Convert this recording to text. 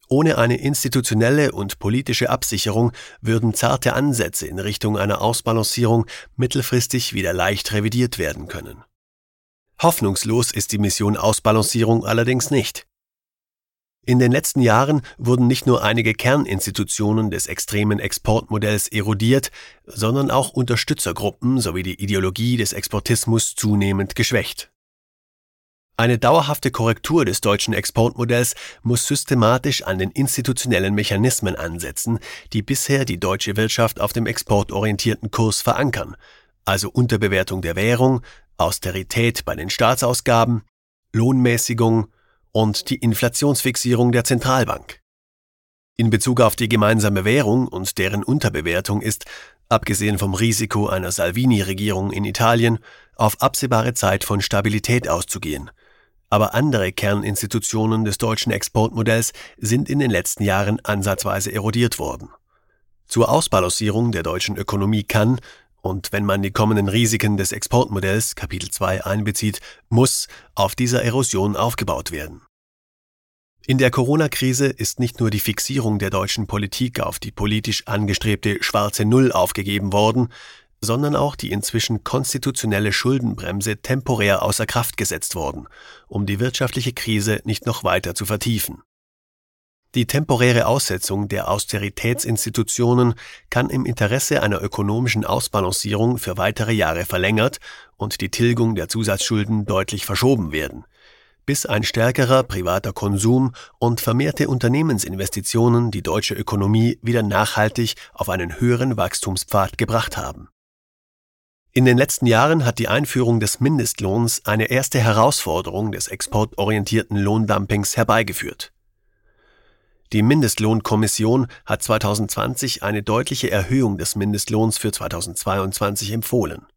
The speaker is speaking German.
Ohne eine institutionelle und politische Absicherung würden zarte Ansätze in Richtung einer Ausbalancierung mittelfristig wieder leicht revidiert werden können. Hoffnungslos ist die Mission Ausbalancierung allerdings nicht. In den letzten Jahren wurden nicht nur einige Kerninstitutionen des extremen Exportmodells erodiert, sondern auch Unterstützergruppen sowie die Ideologie des Exportismus zunehmend geschwächt. Eine dauerhafte Korrektur des deutschen Exportmodells muss systematisch an den institutionellen Mechanismen ansetzen, die bisher die deutsche Wirtschaft auf dem exportorientierten Kurs verankern, also Unterbewertung der Währung, Austerität bei den Staatsausgaben, Lohnmäßigung und die Inflationsfixierung der Zentralbank. In Bezug auf die gemeinsame Währung und deren Unterbewertung ist, abgesehen vom Risiko einer Salvini-Regierung in Italien, auf absehbare Zeit von Stabilität auszugehen. Aber andere Kerninstitutionen des deutschen Exportmodells sind in den letzten Jahren ansatzweise erodiert worden. Zur Ausbalancierung der deutschen Ökonomie kann, und wenn man die kommenden Risiken des Exportmodells Kapitel 2 einbezieht, muss auf dieser Erosion aufgebaut werden. In der Corona-Krise ist nicht nur die Fixierung der deutschen Politik auf die politisch angestrebte schwarze Null aufgegeben worden, sondern auch die inzwischen konstitutionelle Schuldenbremse temporär außer Kraft gesetzt worden, um die wirtschaftliche Krise nicht noch weiter zu vertiefen. Die temporäre Aussetzung der Austeritätsinstitutionen kann im Interesse einer ökonomischen Ausbalancierung für weitere Jahre verlängert und die Tilgung der Zusatzschulden deutlich verschoben werden, bis ein stärkerer privater Konsum und vermehrte Unternehmensinvestitionen die deutsche Ökonomie wieder nachhaltig auf einen höheren Wachstumspfad gebracht haben. In den letzten Jahren hat die Einführung des Mindestlohns eine erste Herausforderung des exportorientierten Lohndumpings herbeigeführt. Die Mindestlohnkommission hat 2020 eine deutliche Erhöhung des Mindestlohns für 2022 empfohlen.